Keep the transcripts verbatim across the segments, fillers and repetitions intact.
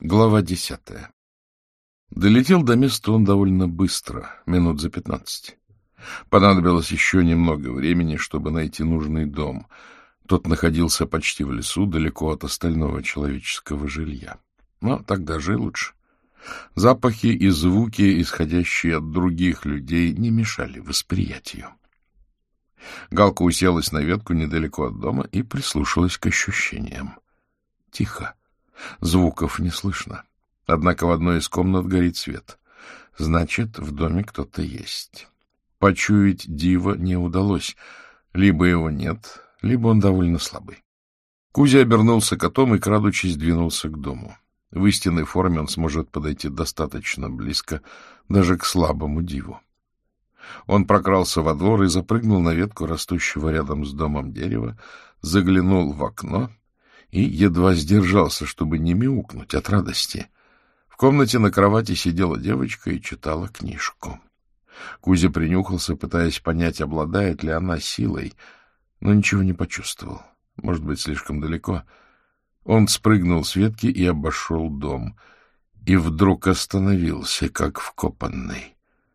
Глава десятая. Долетел до места он довольно быстро, минут за пятнадцать. Понадобилось еще немного времени, чтобы найти нужный дом. Тот находился почти в лесу, далеко от остального человеческого жилья. Но так даже и лучше. Запахи и звуки, исходящие от других людей, не мешали восприятию. Галка уселась на ветку недалеко от дома и прислушалась к ощущениям. Тихо. Звуков не слышно. Однако в одной из комнат горит свет. Значит, в доме кто-то есть. Почуять Дива не удалось. Либо его нет, либо он довольно слабый. Кузя обернулся котом и, крадучись, двинулся к дому. В истинной форме он сможет подойти достаточно близко, даже к слабому Диву. Он прокрался во двор и запрыгнул на ветку растущего рядом с домом дерева, заглянул в окно и едва сдержался, чтобы не мяукнуть от радости. В комнате на кровати сидела девочка и читала книжку. Кузя принюхался, пытаясь понять, обладает ли она силой, но ничего не почувствовал. Может быть, слишком далеко. Он спрыгнул с ветки и обошел дом, и вдруг остановился, как вкопанный.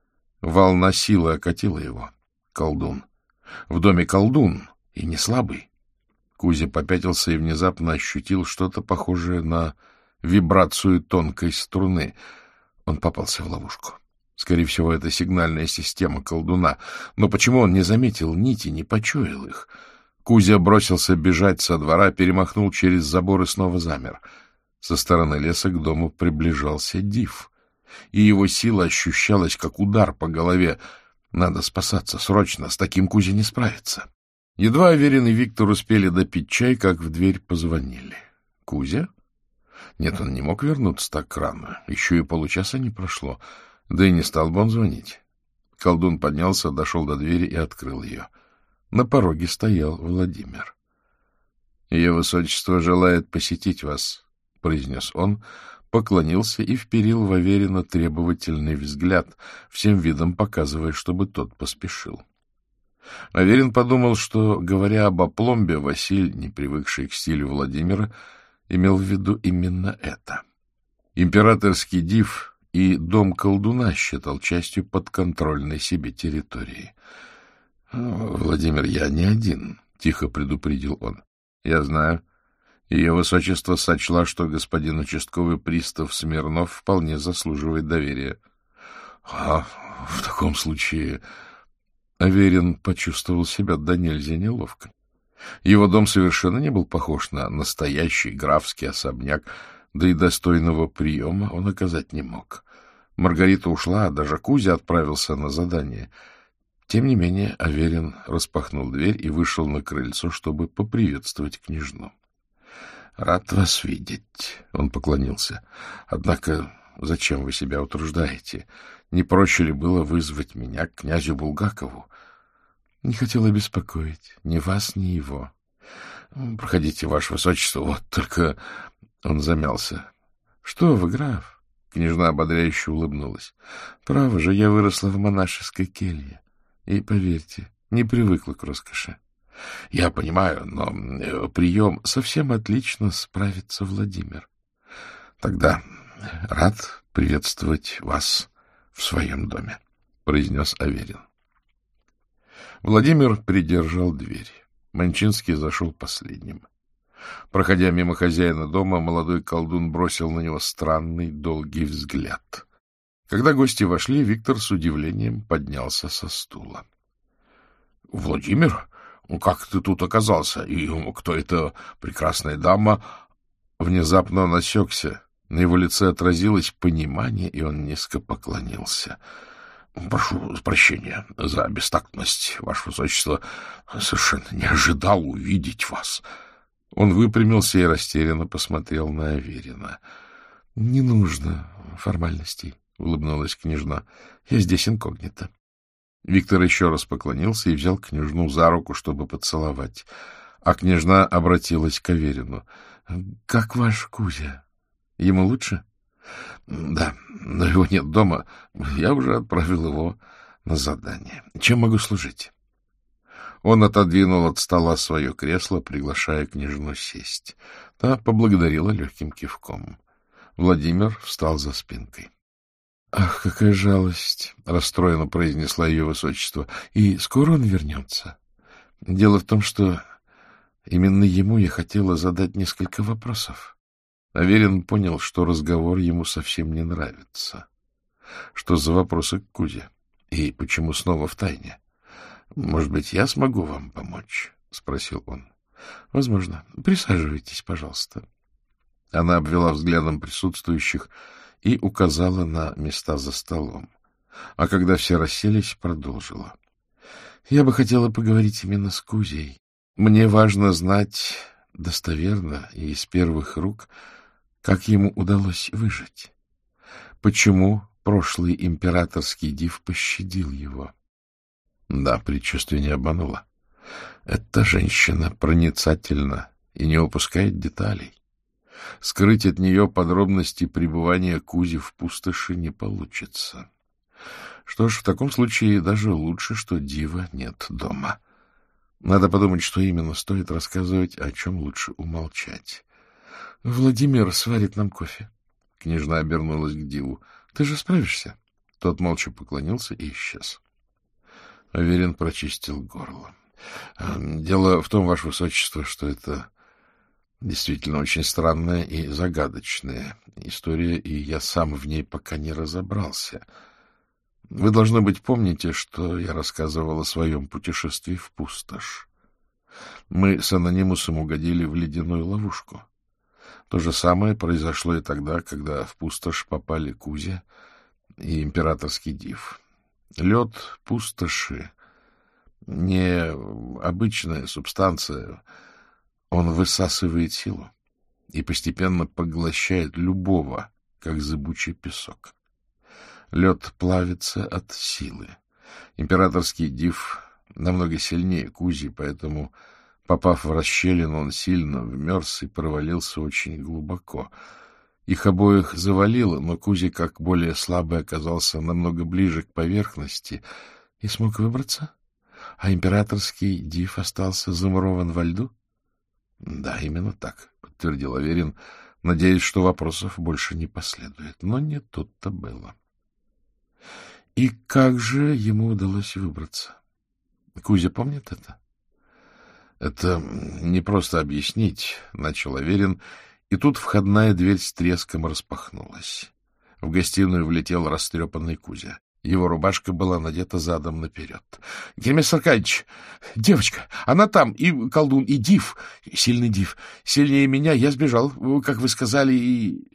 Волна силы окатила его. Колдун. В доме колдун, и не слабый. Кузя попятился и внезапно ощутил что-то похожее на вибрацию тонкой струны. Он попался в ловушку. Скорее всего, это сигнальная система колдуна. Но почему он не заметил нити, не почуял их? Кузя бросился бежать со двора, перемахнул через забор и снова замер. Со стороны леса к дому приближался Див, и его сила ощущалась, как удар по голове. Надо спасаться срочно, с таким Кузя не справится. Едва Аверин и Виктор успели допить чай, как в дверь позвонили. Кузя? Нет, он не мог вернуться так рано. Еще и получаса не прошло. Да и не стал бы он звонить. Колдун поднялся, дошел до двери и открыл ее. На пороге стоял Владимир. — Ее высочество желает посетить вас, — произнес он, поклонился и вперил в Аверина требовательный взгляд, всем видом показывая, чтобы тот поспешил. Аверин подумал, что, говоря об опломбе, Василь, не привыкший к стилю Владимира, имел в виду именно это. Императорский Див и дом колдуна считал частью подконтрольной себе территории. — Владимир, я не один, — тихо предупредил он. — Я знаю. Ее высочество сочла, что господин участковый пристав Смирнов вполне заслуживает доверия. — А в таком случае... Аверин почувствовал себя до нельзя неловко. Его дом совершенно не был похож на настоящий графский особняк, да и достойного приема он оказать не мог. Маргарита ушла, а даже Кузя отправился на задание. Тем не менее, Аверин распахнул дверь и вышел на крыльцо, чтобы поприветствовать княжну. — Рад вас видеть, — он поклонился. — Однако зачем вы себя утруждаете? Не проще ли было вызвать меня к князю Булгакову? — Не хотела беспокоить ни вас, ни его. — Проходите, ваше высочество, вот только... Он замялся. — Что вы, граф? Княжна ободряюще улыбнулась. — Право же, я выросла в монашеской келье. И, поверьте, не привыкла к роскоши. — Я понимаю, но прием совсем отлично справится Владимир. — Тогда рад приветствовать вас в своем доме, — произнес Аверин. Владимир придержал дверь. Манчинский зашел последним. Проходя мимо хозяина дома, молодой колдун бросил на него странный, долгий взгляд. Когда гости вошли, Виктор с удивлением поднялся со стула. — Владимир, как ты тут оказался? И кто эта прекрасная дама? Внезапно он осекся. На его лице отразилось понимание, и он низко поклонился. — Прошу прощения за бестактность, ваше высочество. Совершенно не ожидал увидеть вас. Он выпрямился и растерянно посмотрел на Аверина. — Не нужно формальностей, — улыбнулась княжна. — Я здесь инкогнито. Виктор еще раз поклонился и взял княжну за руку, чтобы поцеловать. А княжна обратилась к Аверину. — Как ваш Кузя? Ему лучше? — Да, но его нет дома. Я уже отправил его на задание. Чем могу служить? Он отодвинул от стола свое кресло, приглашая княжну сесть. Та поблагодарила легким кивком. Владимир встал за спинкой. — Ах, какая жалость! — расстроенно произнесла ее высочество. — И скоро он вернется? Дело в том, что именно ему я хотела задать несколько вопросов. Аверин понял, что разговор ему совсем не нравится. Что за вопросы к Кузе? И почему снова в тайне? — Может быть, я смогу вам помочь? — спросил он. — Возможно. Присаживайтесь, пожалуйста. Она обвела взглядом присутствующих и указала на места за столом. А когда все расселись, продолжила. — Я бы хотела поговорить именно с Кузей. Мне важно знать достоверно и из первых рук, как ему удалось выжить. Почему прошлый императорский див пощадил его? Да, предчувствие не обмануло. Эта женщина проницательна и не упускает деталей. Скрыть от нее подробности пребывания Кузи в пустоши не получится. Что ж, в таком случае даже лучше, что дива нет дома. Надо подумать, что именно стоит рассказывать, о чем лучше умолчать. — Владимир сварит нам кофе. Княжна обернулась к диву. — Ты же справишься? Тот молча поклонился и исчез. Аверин прочистил горло. — Дело в том, ваше высочество, что это действительно очень странная и загадочная история, и я сам в ней пока не разобрался. Вы, должно быть, помните, что я рассказывал о своем путешествии в пустошь. Мы с анонимусом угодили в ледяную ловушку. То же самое произошло и тогда, когда в пустошь попали Кузя и императорский див. Лед пустоши — не обычная субстанция. Он высасывает силу и постепенно поглощает любого, как зыбучий песок. Лед плавится от силы. Императорский див намного сильнее Кузи, поэтому, попав в расщелину, он сильно вмерз и провалился очень глубоко. Их обоих завалило, но Кузи, как более слабый, оказался намного ближе к поверхности и смог выбраться. А императорский див остался замурован во льду? — Да, именно так, — подтвердил Аверин, надеясь, что вопросов больше не последует. Но не тут-то было. И как же ему удалось выбраться? Кузя помнит это? — Это не просто объяснить, — начал Аверин, и тут входная дверь с треском распахнулась. В гостиную влетел растрепанный Кузя. Его рубашка была надета задом наперед. — Гермес Аркадьевич, девочка, она там, и колдун, и див, сильный див. Сильнее меня, я сбежал, как вы сказали, и...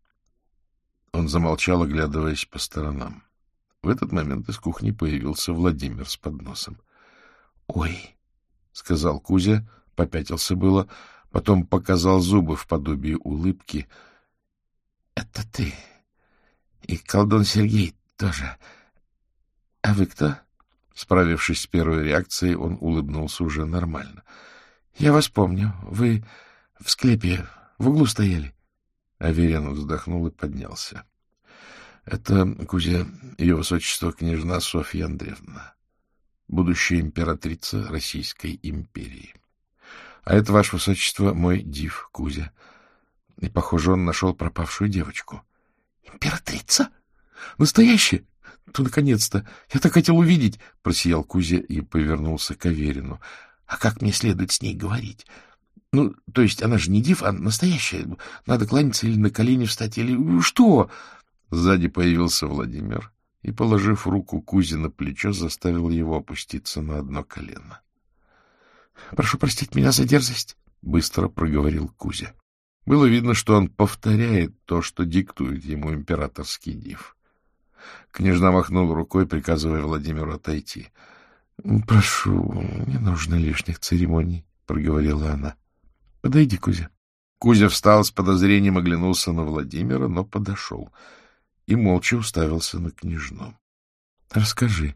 Он замолчал, оглядываясь по сторонам. В этот момент из кухни появился Владимир с подносом. — Ой, — сказал Кузя, попятился было, потом показал зубы в подобии улыбки. — Это ты. И колдун Сергей тоже. А вы кто? Справившись с первой реакцией, он улыбнулся уже нормально. — Я вас помню. Вы в склепе в углу стояли. Аверин вздохнул и поднялся. — Это, Кузя, ее высочество княжна Софья Андреевна, будущая императрица Российской империи. А это, ваше высочество, мой див Кузя. И, похоже, он нашел пропавшую девочку. — Императрица? Настоящая? То, наконец-то! Я так хотел увидеть! — просиял Кузя и повернулся к Аверину. — А как мне следует с ней говорить? Ну, то есть она же не див, а настоящая. Надо кланяться или на колени встать, или что? Сзади появился Владимир и, положив руку Кузе на плечо, заставил его опуститься на одно колено. — Прошу простить меня за дерзость, — быстро проговорил Кузя. Было видно, что он повторяет то, что диктует ему императорский див. Княжна махнула рукой, приказывая Владимиру отойти. — Прошу, не нужно лишних церемоний, — проговорила она. — Подойди, Кузя. Кузя встал, с подозрением оглянулся на Владимира, но подошел и молча уставился на княжну. — Расскажи,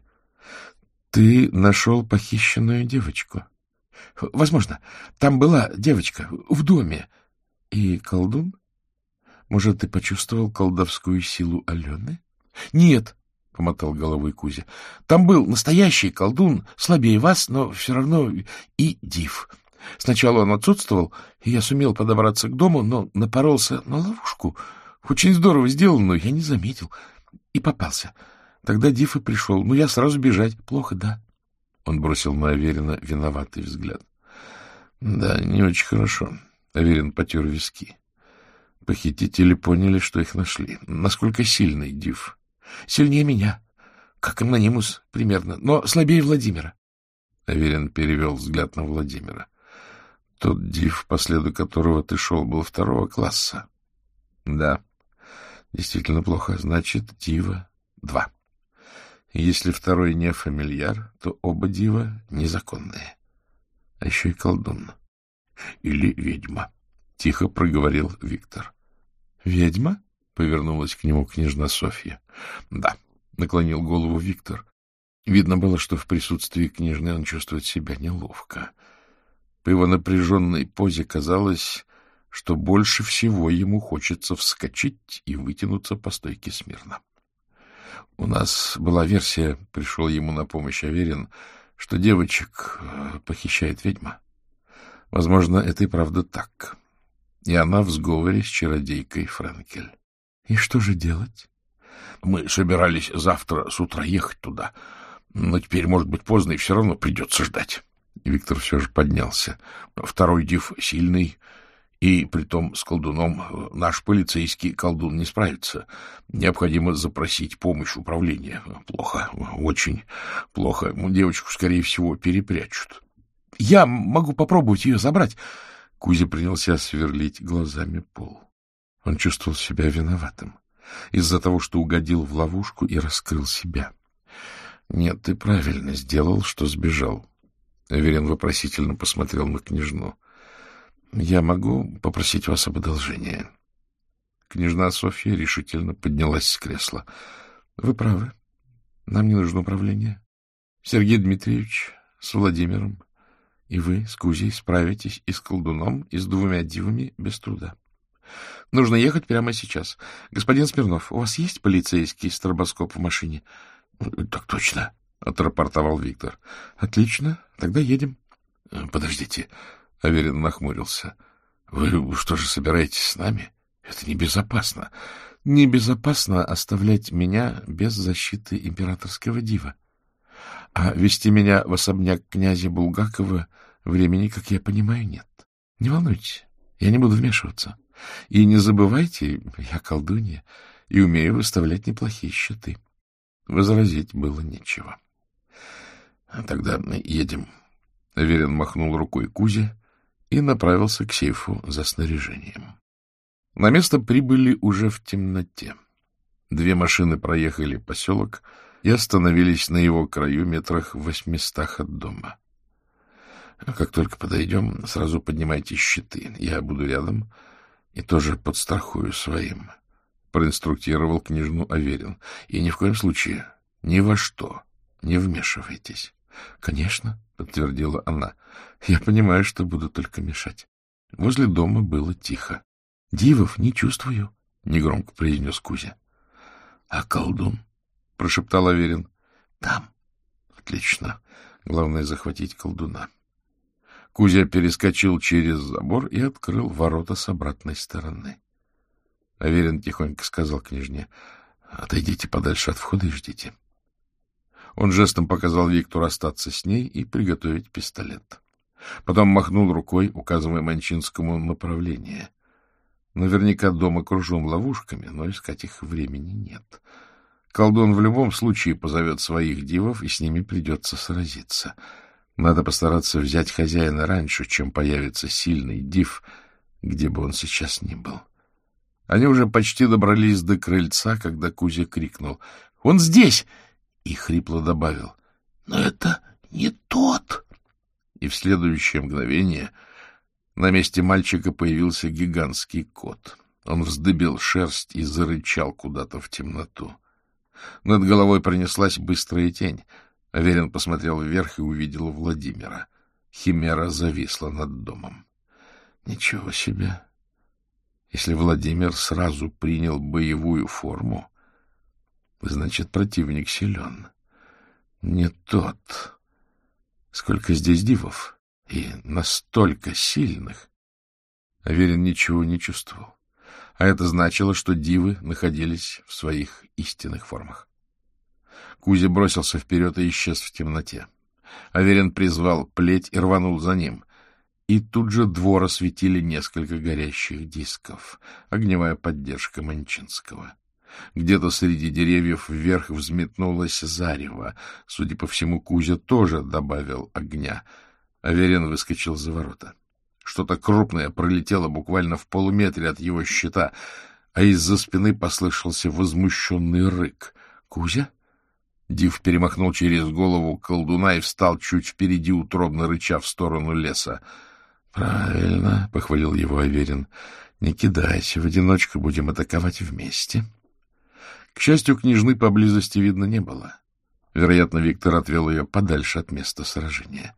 ты нашел похищенную девочку? — Возможно. Там была девочка в доме. — И колдун? Может, ты почувствовал колдовскую силу Алены? — Нет, — помотал головой Кузя. — Там был настоящий колдун, слабее вас, но все равно и див. Сначала он отсутствовал, и я сумел подобраться к дому, но напоролся на ловушку. Очень здорово сделано, но я не заметил. И попался. Тогда Див и пришел. Ну, я сразу бежать. Плохо, да? Он бросил на Аверина виноватый взгляд. — Да, не очень хорошо. Аверин потер виски. Похитители поняли, что их нашли. Насколько сильный Див? — Сильнее меня. Как анонимус примерно, но слабее Владимира. Аверин перевел взгляд на Владимира. — Тот Див, по следу которого ты шел, был второго класса. — Да, действительно плохо. Значит, Дива два. Если второй не фамильяр, то оба Дива незаконные. А еще и колдун. Или ведьма. — тихо проговорил Виктор. — Ведьма? — повернулась к нему княжна Софья. — Да, — наклонил голову Виктор. Видно было, что в присутствии княжны он чувствует себя неловко. По его напряженной позе казалось, что больше всего ему хочется вскочить и вытянуться по стойке смирно. У нас была версия, пришел ему на помощь Аверин, что девочек похищает ведьма. Возможно, это и правда так. И она в сговоре с чародейкой Френкель. — И что же делать? — Мы собирались завтра с утра ехать туда, но теперь, может быть, поздно, и все равно придется ждать. Виктор все же поднялся. Второй Див сильный, и притом с колдуном наш полицейский колдун не справится. Необходимо запросить помощь управления. Плохо, очень плохо. Девочку, скорее всего, перепрячут. — Я могу попробовать ее забрать. Кузя принялся сверлить глазами пол. Он чувствовал себя виноватым из-за того, что угодил в ловушку и раскрыл себя. — Нет, ты правильно сделал, что сбежал. Аверин вопросительно посмотрел на княжну. — Я могу попросить вас об одолжении? Княжна Софья решительно поднялась с кресла. — Вы правы. Нам не нужно управление. Сергей Дмитриевич с Владимиром и вы с Кузей справитесь и с колдуном, и с двумя дивами без труда. Нужно ехать прямо сейчас. Господин Смирнов, у вас есть полицейский стробоскоп в машине? — Так точно, — отрапортовал Виктор. — Отлично, тогда едем. — Подождите, — Аверин нахмурился. — Вы что же собираетесь с нами? Это небезопасно. — Небезопасно оставлять меня без защиты императорского дива. А вести меня в особняк князя Булгакова времени, как я понимаю, нет. Не волнуйтесь, я не буду вмешиваться. И не забывайте, я колдунья и умею выставлять неплохие счеты. Возразить было нечего. — Тогда едем. Аверин махнул рукой Кузе и направился к сейфу за снаряжением. На место прибыли уже в темноте. Две машины проехали поселок и остановились на его краю метрах в восьмистах от дома. — Как только подойдем, сразу поднимайте щиты. Я буду рядом и тоже подстрахую своим, — проинструктировал княжну Аверин. — И ни в коем случае ни во что не вмешивайтесь. — Конечно, — подтвердила она. — Я понимаю, что буду только мешать. Возле дома было тихо. — Дивов не чувствую, — негромко произнес Кузя. — А колдун? — прошептал Аверин. — Там. — Отлично. Главное — захватить колдуна. Кузя перескочил через забор и открыл ворота с обратной стороны. Аверин тихонько сказал княжне: — Отойдите подальше от входа и ждите. Он жестом показал Виктору остаться с ней и приготовить пистолет. Потом махнул рукой, указывая Манчинскому направление. Наверняка дом окружен ловушками, но искать их времени нет. Колдун в любом случае позовет своих дивов, и с ними придется сразиться. Надо постараться взять хозяина раньше, чем появится сильный див, где бы он сейчас ни был. Они уже почти добрались до крыльца, когда Кузя крикнул: — Он здесь! И хрипло добавил: — Но это не тот! И в следующее мгновение на месте мальчика появился гигантский кот. Он вздыбил шерсть и зарычал куда-то в темноту. Над головой пронеслась быстрая тень. Аверин посмотрел вверх и увидел Владимира. Химера зависла над домом. Ничего себе! Если Владимир сразу принял боевую форму, значит, противник силен. Не тот. Сколько здесь дивов, и настолько сильных. Аверин ничего не чувствовал. а это значило, что дивы находились в своих истинных формах. Кузя бросился вперед и исчез в темноте. Аверин призвал плеть и рванул за ним. И тут же двор осветили несколько горящих дисков, огневая поддержка Манчинского. Где-то среди деревьев вверх взметнулось зарево. Судя по всему, Кузя тоже добавил огня. Аверин выскочил за ворота. Что-то крупное пролетело буквально в полуметре от его щита, а из-за спины послышался возмущенный рык. «Кузя?» Див перемахнул через голову колдуна и встал чуть впереди, утробно рыча в сторону леса. — Правильно, — похвалил его Аверин. — Не кидайся, в одиночку будем атаковать вместе. К счастью, княжны поблизости видно не было. Вероятно, Виктор отвел ее подальше от места сражения.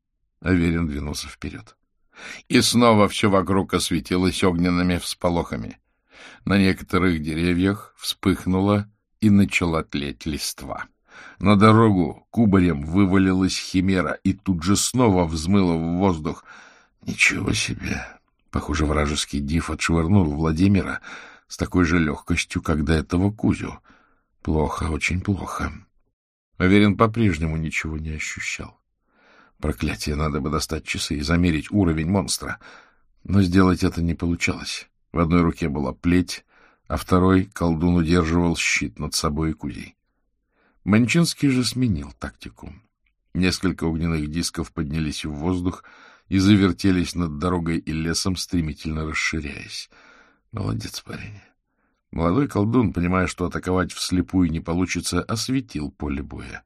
Аверин двинулся вперед. И снова все вокруг осветилось огненными всполохами. На некоторых деревьях вспыхнуло и начала тлеть листва. На дорогу кубарем вывалилась химера и тут же снова взмыла в воздух. Ничего себе! Похоже, вражеский див отшвырнул Владимира с такой же легкостью, как до этого Кузю. Плохо, очень плохо. Аверин по-прежнему ничего не ощущал. Проклятие, надо бы достать часы и замерить уровень монстра. Но сделать это не получалось. В одной руке была плеть, а второй колдун удерживал щит над собой и Кузей. Манчинский же сменил тактику. Несколько огненных дисков поднялись в воздух и завертелись над дорогой и лесом, стремительно расширяясь. Молодец парень. Молодой колдун, понимая, что атаковать вслепую не получится, осветил поле боя.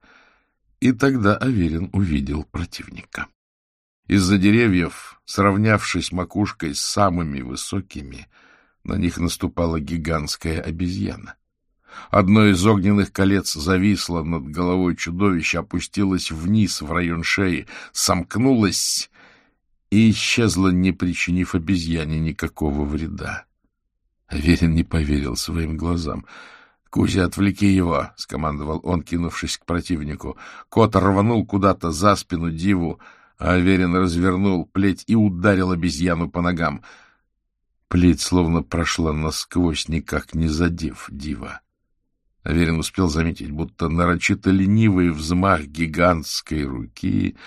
И тогда Аверин увидел противника. Из-за деревьев, сравнявшись макушкой с самыми высокими, на них наступала гигантская обезьяна. Одно из огненных колец зависло над головой чудовища, опустилось вниз в район шеи, сомкнулось и исчезло, не причинив обезьяне никакого вреда. Аверин не поверил своим глазам. — Кузя, отвлеки его! — скомандовал он, кинувшись к противнику. Кот рванул куда-то за спину диву, а Аверин развернул плеть и ударил обезьяну по ногам. Плеть словно прошла насквозь, никак не задев дива. Аверин успел заметить, будто нарочито ленивый взмах гигантской руки,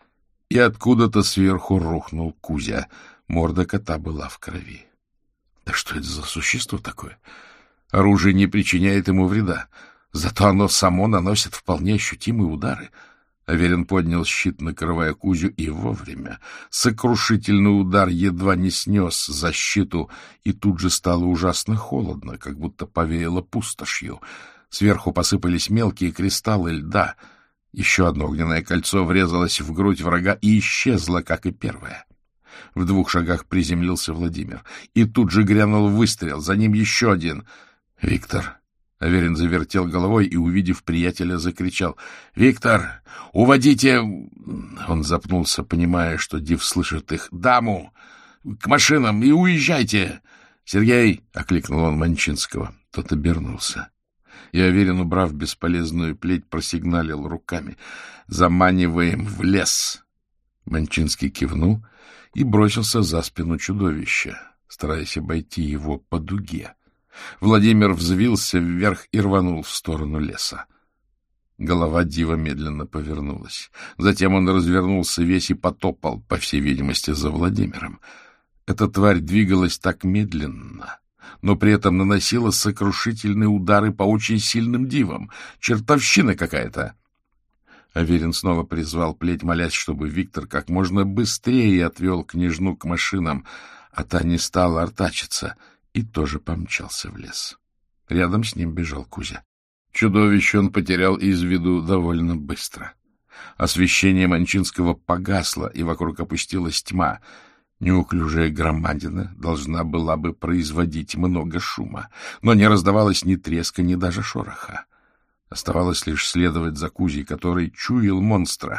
и откуда-то сверху рухнул Кузя. Морда кота была в крови. Да что это за существо такое? Оружие не причиняет ему вреда, зато оно само наносит вполне ощутимые удары. Аверин поднял щит, накрывая Кузю, и вовремя. Сокрушительный удар едва не снес защиту, и тут же стало ужасно холодно, как будто повеяло пустошью. Сверху посыпались мелкие кристаллы льда. Еще одно огненное кольцо врезалось в грудь врага и исчезло, как и первое. В двух шагах приземлился Владимир. И тут же грянул выстрел, за ним еще один. — Виктор! Аверин завертел головой и, увидев приятеля, закричал. — Виктор! Уводите... Он запнулся, понимая, что див слышит их. — Даму! К машинам и уезжайте! — Сергей! — окликнул он Манчинского. Тот обернулся. И Аверин, убрав бесполезную плеть, просигналил руками. — Заманиваем в лес! Манчинский кивнул и бросился за спину чудовища, стараясь обойти его по дуге. Владимир взвился вверх и рванул в сторону леса. Голова дива медленно повернулась. Затем он развернулся весь и потопал, по всей видимости, за Владимиром. Эта тварь двигалась так медленно, но при этом наносила сокрушительные удары по очень сильным дивам. Чертовщина какая-то! Аверин снова призвал плеть, молясь, чтобы Виктор как можно быстрее отвел княжну к машинам, а та не стала артачиться и тоже помчался в лес. Рядом с ним бежал Кузя. Чудовище он потерял из виду довольно быстро. Освещение Манчинского погасло, и вокруг опустилась тьма. Неуклюжая громадина должна была бы производить много шума, но не раздавалось ни треска, ни даже шороха. Оставалось лишь следовать за Кузей, который чуял монстра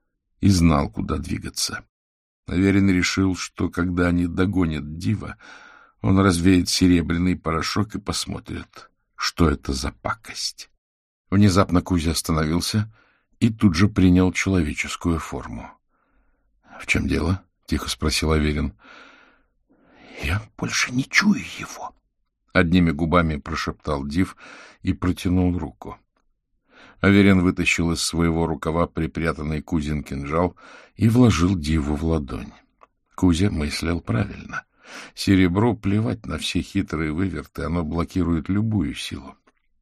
и знал, куда двигаться. Аверин решил, что когда они догонят дива, он развеет серебряный порошок и посмотрит, что это за пакость. Внезапно Кузя остановился и тут же принял человеческую форму. — В чем дело? — тихо спросил Аверин. — Я больше не чую его, Одними губами прошептал Див и протянул руку. Аверин вытащил из своего рукава припрятанный Кузин кинжал и вложил Диву в ладонь. Кузя мыслил правильно. Серебру плевать на все хитрые выверты, оно блокирует любую силу.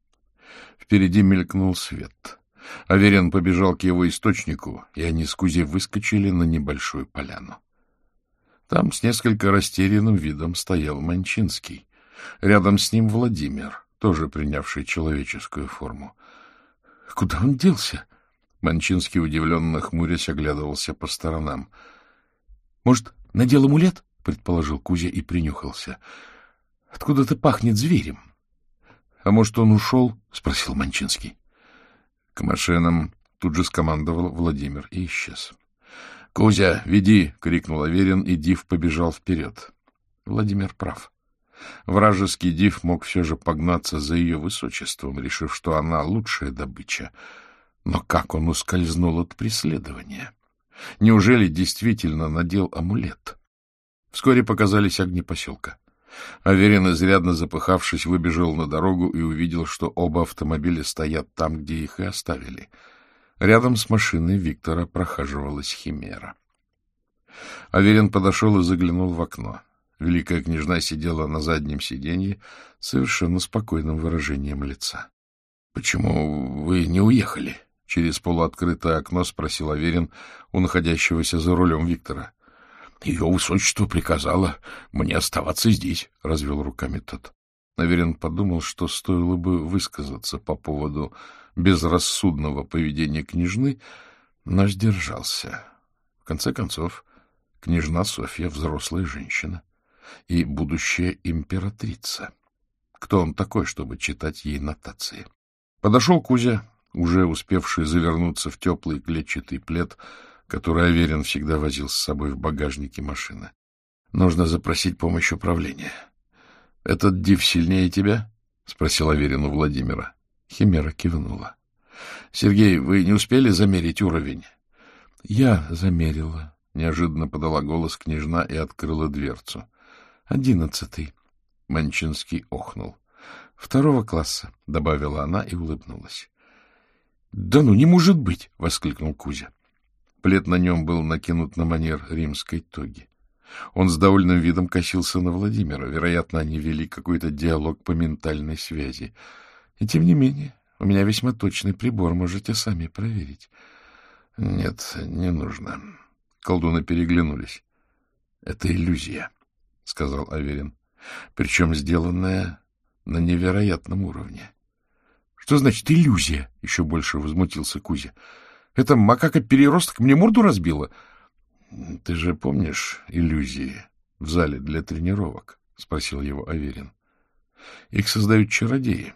Впереди мелькнул свет. Аверин побежал к его источнику, и они с Кузей выскочили на небольшую поляну. Там с несколько растерянным видом стоял Манчинский. Рядом с ним Владимир, тоже принявший человеческую форму. — Куда он делся? Манчинский, удивленно хмурясь, оглядывался по сторонам. — Может, надел амулет? — предположил Кузя и принюхался. — Откуда-то пахнет зверем. — А может, он ушел? — спросил Манчинский. — К машинам тут же скомандовал Владимир и исчез. — Кузя, веди! — крикнул Аверин, и Див побежал вперед. Владимир прав. Вражеский Див мог все же погнаться за ее высочеством, решив, что она лучшая добыча. Но как он ускользнул от преследования? Неужели действительно надел амулет? Вскоре показались огни поселка. Аверин, изрядно запыхавшись, выбежал на дорогу и увидел, что оба автомобиля стоят там, где их и оставили. Рядом с машиной Виктора прохаживалась химера. Аверин подошел и заглянул в окно. Великая княжна сидела на заднем сиденье с совершенно спокойным выражением лица. — Почему вы не уехали? — через полуоткрытое окно спросил Аверин у находящегося за рулем Виктора. — Ее высочество приказало мне оставаться здесь, — развел руками тот. Аверин подумал, что стоило бы высказаться по поводу безрассудного поведения княжны, но сдержался. В конце концов, княжна Софья — взрослая женщина и будущая императрица. Кто он такой, чтобы читать ей нотации? Подошел Кузя, уже успевший завернуться в теплый клетчатый плед, который Аверин всегда возил с собой в багажнике машины. — Нужно запросить помощь управления. — Этот Див сильнее тебя? — спросил Аверин у Владимира. Химера кивнула. — Сергей, вы не успели замерить уровень? — Я замерила, — неожиданно подала голос княжна и открыла дверцу. — Одиннадцатый. Манчинский охнул. — Второго класса, — добавила она и улыбнулась. — Да ну, не может быть! — воскликнул Кузя. Плед на нем был накинут на манер римской тоги. Он с довольным видом косился на Владимира. Вероятно, они вели какой-то диалог по ментальной связи. И тем не менее, у меня весьма точный прибор, можете сами проверить. — Нет, не нужно. Колдуны переглянулись. — Это иллюзия, — сказал Аверин, — причем сделанная на невероятном уровне. — Что значит иллюзия? — еще больше возмутился Кузя. — Это макака-переросток мне морду разбила. — Ты же помнишь иллюзии в зале для тренировок? — спросил его Аверин. — Их создают чародеи.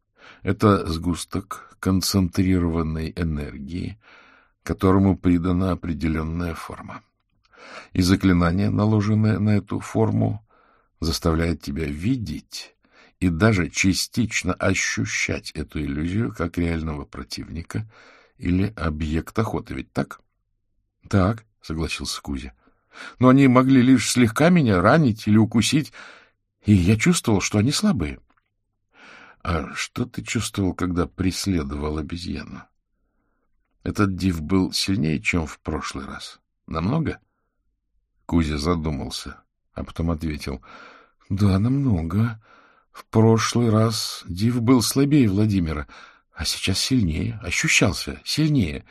Это сгусток концентрированной энергии, которому придана определенная форма. И заклинание, наложенное на эту форму, заставляет тебя видеть и даже частично ощущать эту иллюзию как реального противника или объект охоты. Ведь так? — Так, — согласился Кузя. — Но они могли лишь слегка меня ранить или укусить, и я чувствовал, что они слабые. — А что ты чувствовал, когда преследовал обезьяну? Этот Див был сильнее, чем в прошлый раз? Намного? Кузя задумался, а потом ответил. — Да, намного. В прошлый раз Див был слабее Владимира, а сейчас сильнее, ощущался сильнее.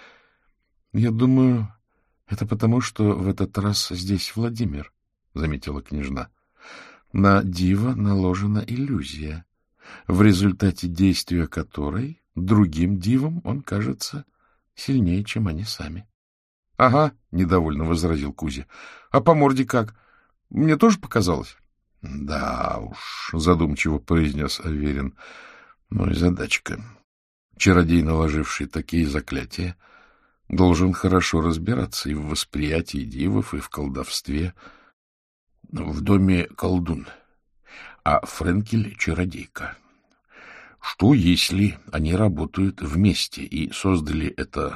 Я думаю, это потому, что в этот раз здесь Владимир, — заметила княжна. На Дива наложена иллюзия, в результате действия которой другим Дивам он кажется сильнее, чем они сами. — Ага, — недовольно возразил Кузя. — А по морде как? Мне тоже показалось? — Да уж, — задумчиво произнес Аверин. — Ну и задачка. Чародей, наложивший такие заклятия, должен хорошо разбираться и в восприятии дивов, и в колдовстве. В доме колдун, а Френкель — чародейка. Что, если они работают вместе и создали это...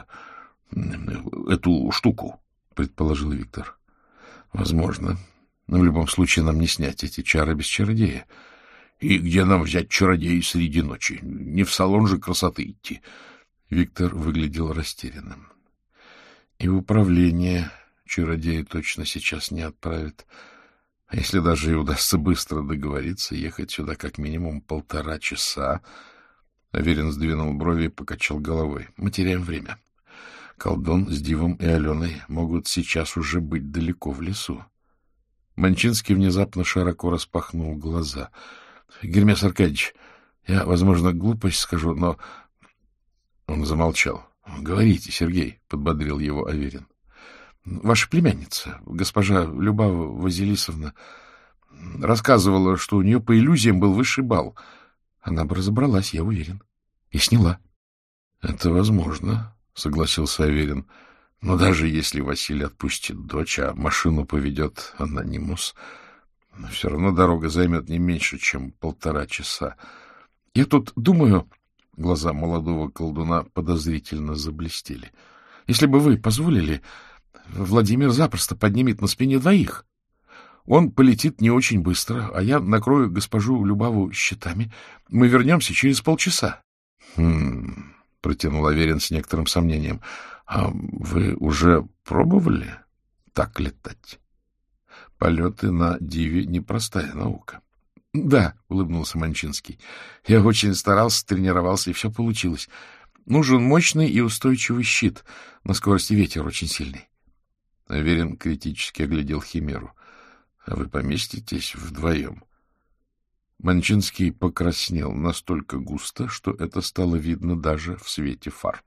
эту штуку, — предположил Виктор. — Возможно. Но в любом случае нам не снять эти чары без чародея. И где нам взять чародея среди ночи? Не в салон же красоты идти. Виктор выглядел растерянным. И в управление чародея точно сейчас не отправят. А если даже и удастся быстро договориться, ехать сюда как минимум полтора часа. Аверин сдвинул брови и покачал головой. Мы теряем время. Колдун с Дивом и Аленой могут сейчас уже быть далеко в лесу. Манчинский внезапно широко распахнул глаза. — Гермес Аркадьевич, я, возможно, глупость скажу, но... Он замолчал. — Говорите, Сергей, — подбодрил его Аверин. — Ваша племянница, госпожа Любава Василисовна, рассказывала, что у нее по иллюзиям был высший балл. Она бы разобралась, я уверен. И сняла. — Это возможно, — согласился Аверин. — Но даже если Василий отпустит дочь, а машину поведет анонимус, все равно дорога займет не меньше, чем полтора часа. Я тут думаю... Глаза молодого колдуна подозрительно заблестели. — Если бы вы позволили, Владимир запросто поднимет на спине двоих. Он полетит не очень быстро, а я накрою госпожу Любаву щитами. Мы вернемся через полчаса. — Хм... — протянул Аверин с некоторым сомнением. — А вы уже пробовали так летать? Полеты на Диве — непростая наука. — Да, — улыбнулся Манчинский. — Я очень старался, тренировался, и все получилось. Нужен мощный и устойчивый щит. На скорости ветер очень сильный. Аверин критически оглядел химеру. — А вы поместитесь вдвоем? Манчинский покраснел настолько густо, что это стало видно даже в свете фар.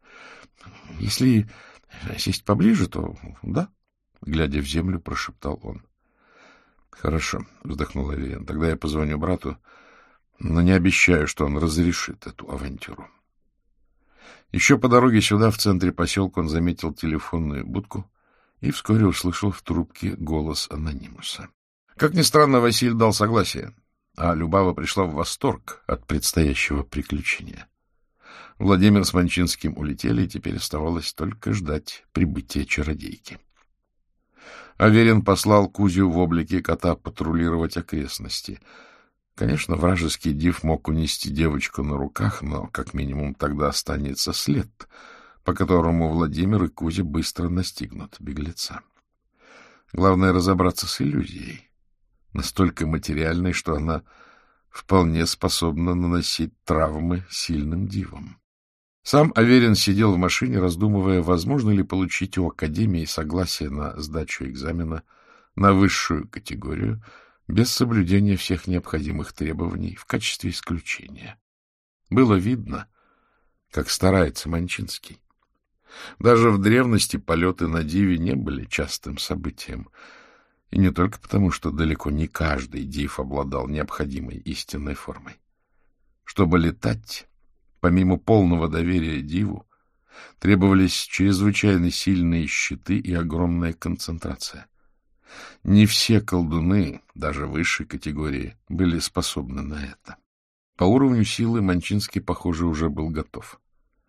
— Если сесть поближе, то да, — глядя в землю, прошептал он. — Хорошо, — вздохнул Аверин. — Тогда я позвоню брату, но не обещаю, что он разрешит эту авантюру. Еще по дороге сюда, в центре поселка, он заметил телефонную будку и вскоре услышал в трубке голос анонимуса. Как ни странно, Василий дал согласие, а Любава пришла в восторг от предстоящего приключения. Владимир с Манчинским улетели, и теперь оставалось только ждать прибытия чародейки. Аверин послал Кузю в облике кота патрулировать окрестности. Конечно, вражеский див мог унести девочку на руках, но как минимум тогда останется след, по которому Владимир и Кузя быстро настигнут беглеца. Главное — разобраться с иллюзией, настолько материальной, что она вполне способна наносить травмы сильным дивам. Сам Аверин сидел в машине, раздумывая, возможно ли получить у Академии согласие на сдачу экзамена на высшую категорию без соблюдения всех необходимых требований в качестве исключения. Было видно, как старается Манчинский. Даже в древности полеты на Диве не были частым событием, и не только потому, что далеко не каждый див обладал необходимой истинной формой. Чтобы летать, помимо полного доверия диву, требовались чрезвычайно сильные щиты и огромная концентрация. Не все колдуны, даже высшей категории, были способны на это. По уровню силы Манчинский, похоже, уже был готов.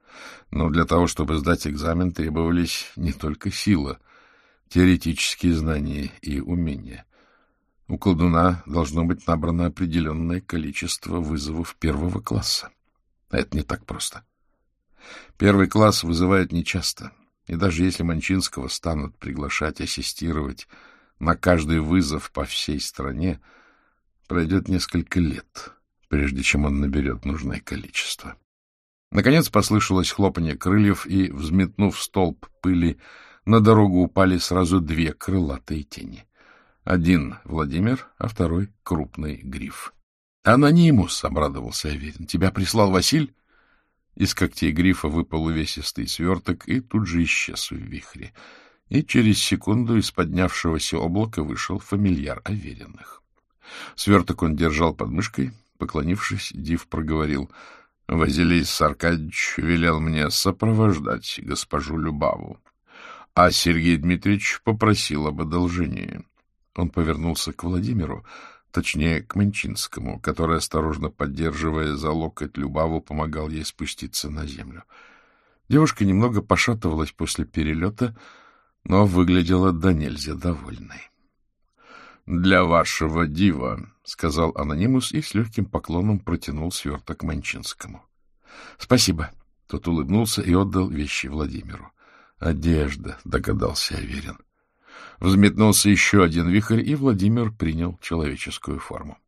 Но для того, чтобы сдать экзамен, требовались не только сила, теоретические знания и умения. У колдуна должно быть набрано определенное количество вызовов первого класса. А это не так просто. Первый класс вызывает нечасто, и даже если Манчинского станут приглашать ассистировать на каждый вызов по всей стране, пройдет несколько лет, прежде чем он наберет нужное количество. Наконец послышалось хлопанье крыльев, и, взметнув столб пыли, на дорогу упали сразу две крылатые тени. Один — Владимир, а второй — крупный гриф. — Анонимус, — обрадовался Аверин, — тебя прислал Василь? Из когтей грифа выпал увесистый сверток и тут же исчез в вихре. И через секунду из поднявшегося облака вышел фамильяр Авериных. Сверток он держал под мышкой. Поклонившись, див проговорил: — Василис Аркадьевич велел мне сопровождать госпожу Любаву, а Сергей Дмитриевич попросил об одолжении. Он повернулся к Владимиру, точнее, к Манчинскому, который, осторожно поддерживая за локоть Любаву, помогал ей спуститься на землю. Девушка немного пошатывалась после перелета, но выглядела до нельзя довольной. — Для вашего дива, — сказал анонимус и с легким поклоном протянул сверток Манчинскому. — Спасибо. Тот улыбнулся и отдал вещи Владимиру. — Одежда, — догадался Аверин. Взметнулся еще один вихрь, и Владимир принял человеческую форму.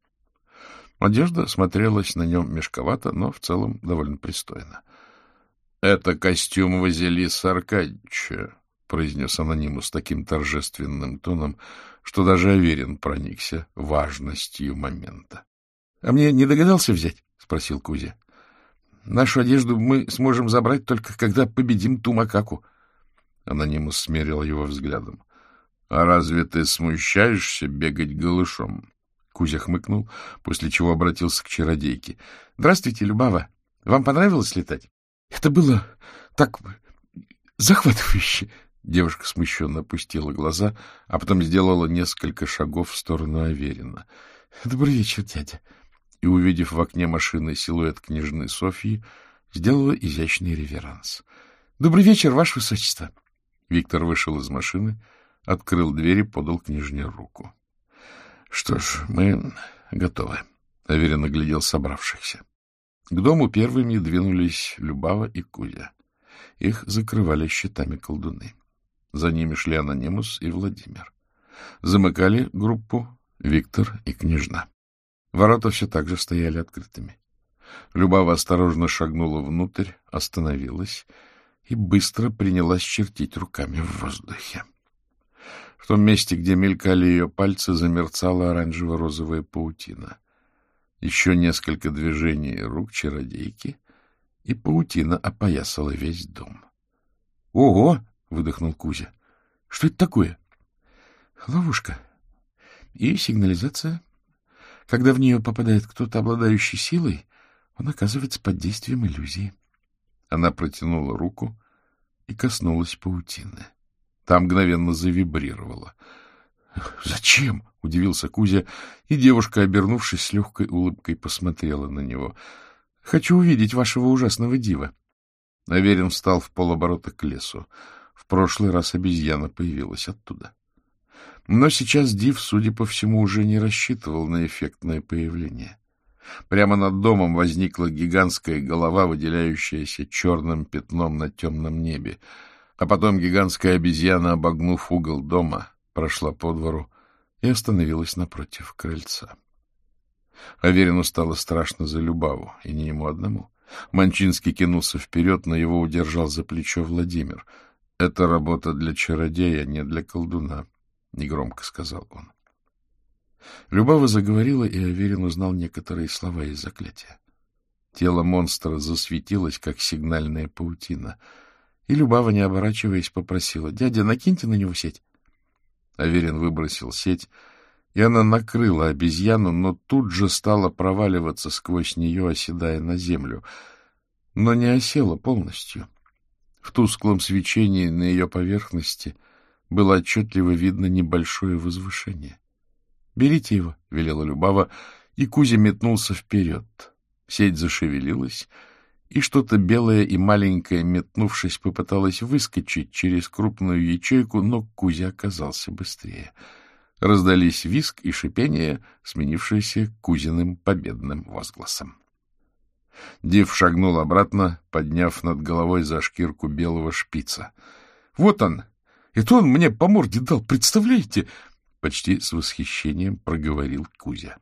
Одежда смотрелась на нем мешковато, но в целом довольно пристойно. — Это костюм Василиса Аркадьевича, — произнес анонимус таким торжественным тоном, что даже Аверин проникся важностью момента. — А мне не догадался взять? — спросил Кузя. — Нашу одежду мы сможем забрать только когда победим ту макаку. Анонимус смерил его взглядом. — А разве ты смущаешься бегать голышом? Кузя хмыкнул, после чего обратился к чародейке. — Здравствуйте, Любава. Вам понравилось летать? — Это было так захватывающе. Девушка смущенно опустила глаза, а потом сделала несколько шагов в сторону Аверина. — Добрый вечер, дядя. И, увидев в окне машины силуэт княжны Софьи, сделала изящный реверанс. — Добрый вечер, ваше высочество. Виктор вышел из машины, открыл дверь и подал княжне руку. — Что ж, мы готовы. Аверин оглядел собравшихся. К дому первыми двинулись Любава и Кузя. Их закрывали щитами колдуны. За ними шли анонимус и Владимир. Замыкали группу Виктор и княжна. Ворота все так же стояли открытыми. Любава осторожно шагнула внутрь, остановилась и быстро принялась чертить руками в воздухе. В том месте, где мелькали ее пальцы, замерцала оранжево-розовая паутина. Еще несколько движений рук чародейки, и паутина опоясала весь дом. — Ого! — выдохнул Кузя. — Что это такое? — Ловушка и сигнализация. Когда в нее попадает кто-то, обладающий силой, он оказывается под действием иллюзии. Она протянула руку и коснулась паутины. Та мгновенно завибрировала. — Зачем? — удивился Кузя, и девушка, обернувшись с легкой улыбкой, посмотрела на него. — Хочу увидеть вашего ужасного дива. Аверин встал в полоборота к лесу. В прошлый раз обезьяна появилась оттуда. Но сейчас див, судя по всему, уже не рассчитывал на эффектное появление. Прямо над домом возникла гигантская голова, выделяющаяся черным пятном на темном небе. А потом гигантская обезьяна, обогнув угол дома, прошла по двору и остановилась напротив крыльца. Аверину стало страшно за Любаву, и не ему одному. Манчинский кинулся вперед, но его удержал за плечо Владимир. — Это работа для чародея, не для колдуна, — негромко сказал он. Любава заговорила, и Аверин узнал некоторые слова из заклятия. Тело монстра засветилось, как сигнальная паутина, и Любава, не оборачиваясь, попросила: — Дядя, накиньте на него сеть. Аверин выбросил сеть, и она накрыла обезьяну, но тут же стала проваливаться сквозь нее, оседая на землю. Но не осела полностью. В тусклом свечении на ее поверхности было отчетливо видно небольшое возвышение. — Берите его, — велела Любава, и Кузя метнулся вперед. Сеть зашевелилась, и что-то белое и маленькое, метнувшись, попыталось выскочить через крупную ячейку, но Кузя оказался быстрее. Раздались визг и шипение, сменившиеся Кузиным победным возгласом. Див шагнул обратно, подняв над головой за шкирку белого шпица. — Вот он! Это он мне по морде дал, представляете? — почти с восхищением проговорил Кузя.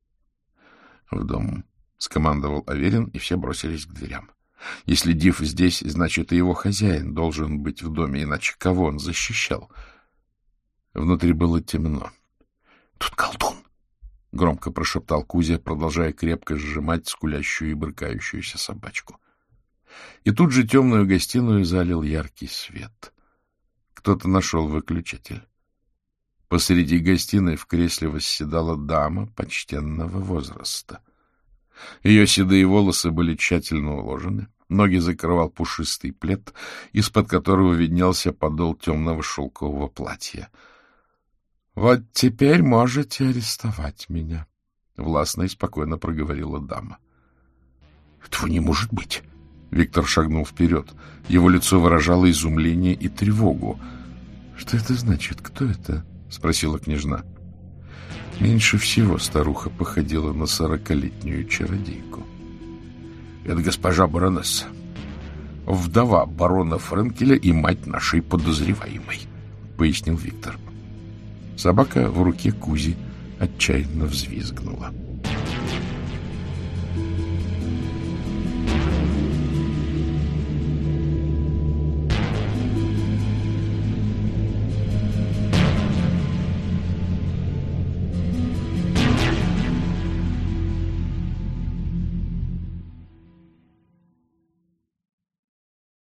— В дом, — скомандовал Аверин, и все бросились к дверям. Если Див здесь, значит, и его хозяин должен быть в доме, иначе кого он защищал? Внутри было темно. — Тут колдун! — громко прошептал Кузя, продолжая крепко сжимать скулящую и брыкающуюся собачку. И тут же темную гостиную залил яркий свет. Кто-то нашел выключатель. Посреди гостиной в кресле восседала дама почтенного возраста. Ее седые волосы были тщательно уложены, ноги закрывал пушистый плед, из-под которого виднелся подол темного шелкового платья. — Вот теперь можете арестовать меня, — властно и спокойно проговорила дама. — Этого не может быть! Виктор шагнул вперед. Его лицо выражало изумление и тревогу. — Что это значит? Кто это? — спросила княжна. Меньше всего старуха походила на сорокалетнюю чародейку. — Это госпожа баронесса, вдова барона Френкеля и мать нашей подозреваемой, — пояснил Виктор. Собака в руке Кузи отчаянно взвизгнула.